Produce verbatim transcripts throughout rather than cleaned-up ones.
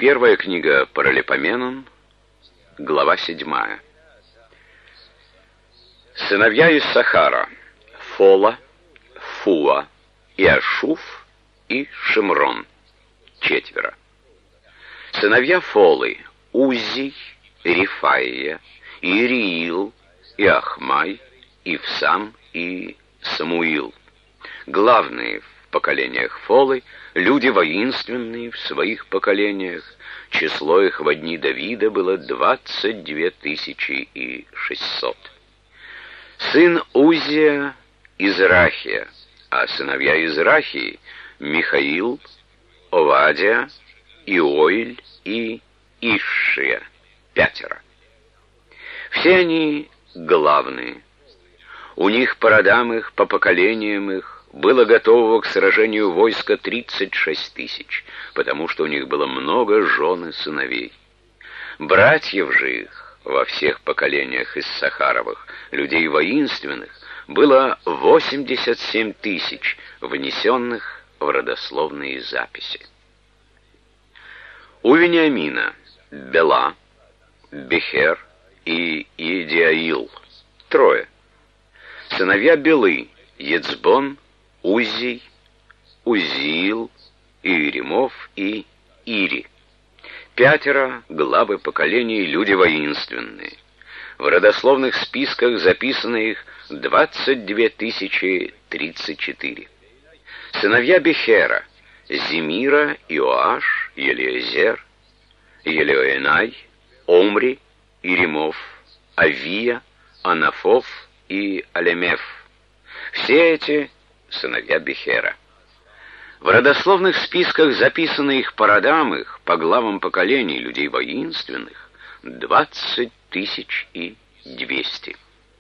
Первая книга Паралипоменон, глава седьмая. Сыновья Иссахара: Фола, Фуа, Иашуф и Шимрон. Четверо. Сыновья Фолы: Уззий, Рифаия, Ириил, Иахмай, Ивсам и Самуил. Главные в поколениях Фолы, люди воинственные в своих поколениях. Число их во дни Давида было двадцать две тысячи и шестьсот. Сын Уззия — Израхия, а сыновья Израхии — Михаил, Овадия, Иоиль и Ишшия. Пятеро. Все они главные. У них по родам их, по поколениям их, было готового к сражению войска тридцать шесть тысяч, потому что у них было много жен и сыновей. Братьев же их во всех поколениях Иссахаровых, людей воинственных, было восемьдесят семь тысяч, внесенных в родословные записи. У Вениамина Бела, Бехер и Едиаил. Трое. Сыновья Белы: Ецбон, Уззий, Узиил, Иеремов и Ири. Пятеро главы поколений, люди воинственные. В родословных списках записано их двадцать две тысячи тридцать четыре. Сыновья Бехера: Зимира, Иоаш, Елиезер, Елиоэнай, Омри, Иремов, Авия, Анафов и Алемеф. Все эти сыновья Бехера. В родословных списках записаны их по родам их, по главам поколений, людей воинственных, двадцать тысяч и двести.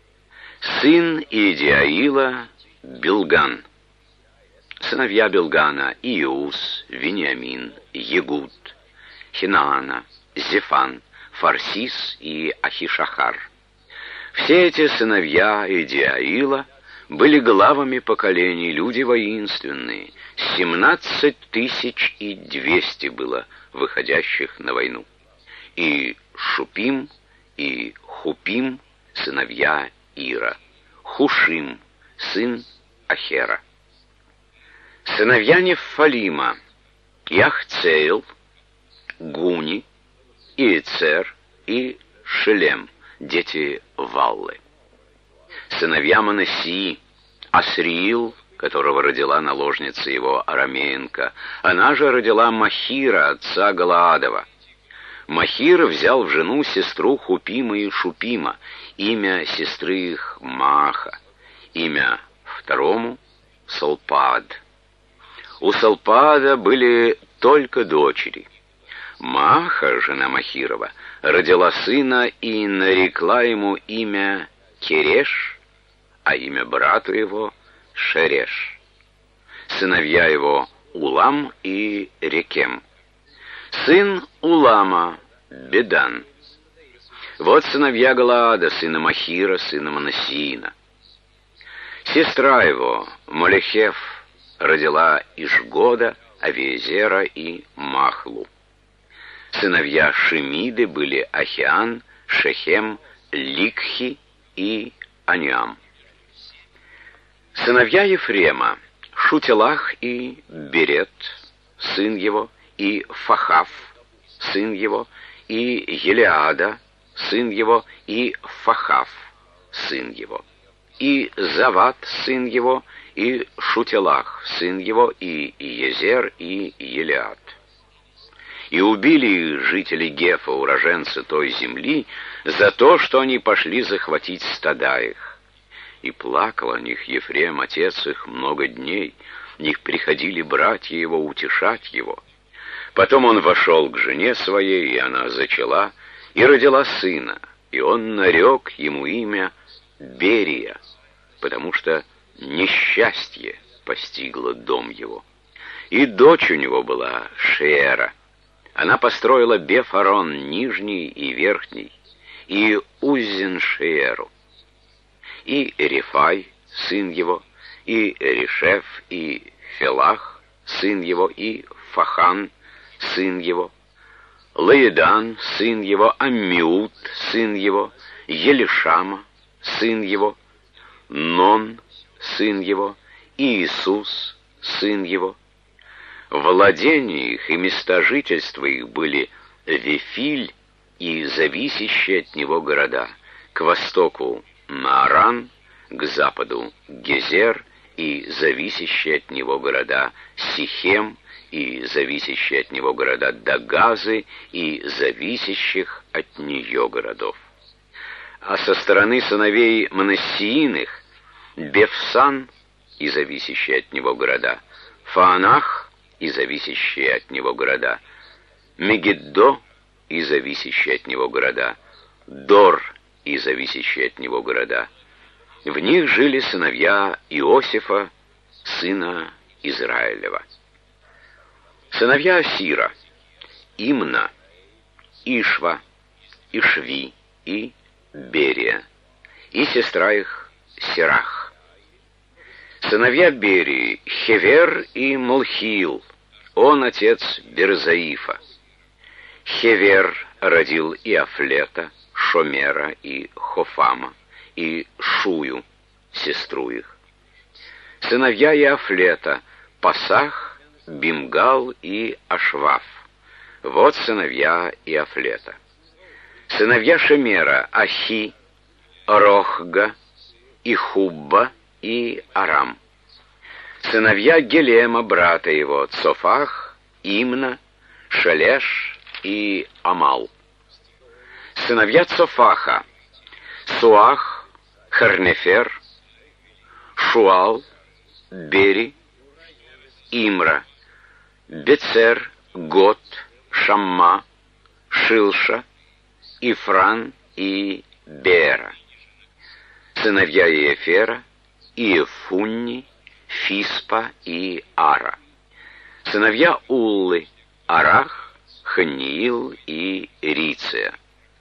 Сын Иедиаила — Билган. Сыновья Билгана: Иус, Вениамин, Егуд, Хинаана, Зефан, Фарсис и Ахишахар. Все эти сыновья Иедиаила были главами поколений, люди воинственные. Семнадцать тысяч и двести было выходящих на войну. И Шупим, и Хупим — сыновья Ира. Хушим — сын Ахера. Сыновья Нефалима: Яхцейл, Гуни, Иецер и Шелем, дети Валлы. Сыновья Манассии: Асриил, которого родила наложница его Арамеенко. Она же родила Махира, отца Галаадова. Махир взял в жену сестру Хупима и Шупима, имя сестры их Мааха, имя второму Салпаад. У Салпаада были только дочери. Мааха, жена Махирова, родила сына и нарекла ему имя Кереш, а имя брату его — Шереш. Сыновья его — Улам и Рекем. Сын Улама — Бедан. Вот сыновья Галаада, сына Махира, сына Манассиина. Сестра его, Молехев, родила Ишгода, Авиезера и Махлу. Сыновья Шемиды были Ахиан, Шехем, Ликхи и Аниам. Сыновья Ефрема: Шутелах и Берет, сын его, и Фахав, сын его, и Елиада, сын его, и Фахав, сын его, и Зават, сын его, и Шутелах, сын его, и Езер, и Елиад. И убили их жители Гефа, уроженцы той земли, за то, что они пошли захватить стада их. И плакал о них Ефрем, отец их, много дней. В них приходили братья его утешать его. Потом он вошел к жене своей, и она зачала, и родила сына, и он нарек ему имя Берия, потому что несчастье постигло дом его. И дочь у него была Шеера. Она построила Бефарон нижний и верхний, и Уззин-Шееру. И Рифай, сын его, и Решеф, и Фелах, сын его, и Фахан, сын его, Лаидан, сын его, Аммиуд, сын его, Елишама, сын его, Нон, сын его, Иисус, сын его. Владения их и места жительства их были Вифиль и зависящие от него города, к востоку Нааран, к западу Гезер и зависящие от него города Сихем и зависящие от него города Дагазы и зависящих от нее городов. А со стороны сыновей Манассииных Бефсан и зависящие от него города, Фаанах и зависящие от него города, Мегиддо и зависящие от него города, Дор и зависящие от него города. В них жили сыновья Иосифа, сына Израилева. Сыновья Асира: Имна, Ишва, Ишви и Берия, и сестра их Серах. Сыновья Берии: Хевер и Молхиил, он отец Берзаифа. Хевер родил и Афлета, Шомера и Хофама, и Шую, сестру их. Сыновья Иафлета: Пасах, Бимгал и Ашваф. Вот сыновья Иафлета. Сыновья Шемера: Ахи, Рохга, Ихубба и Арам. Сыновья Гелема, брата его: Цофах, Имна, Шалеш и Амал. Сыновья Цофаха: Суах, Харнефер, Шуал, Бери, Имра, Бецер, Гот, Шамма, Шилша, Ифран и Бера. Сыновья Иефера: Иефунни, Фиспа и Ара. Сыновья Уллы: Арах, Ханиил и Риция.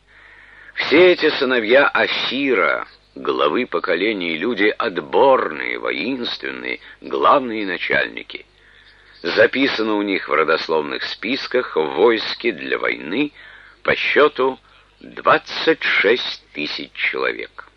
Все эти сыновья Асира, главы поколений, люди отборные, воинственные, главные начальники. Записано у них в родословных списках в войске для войны по счету двадцать шесть тысяч человек.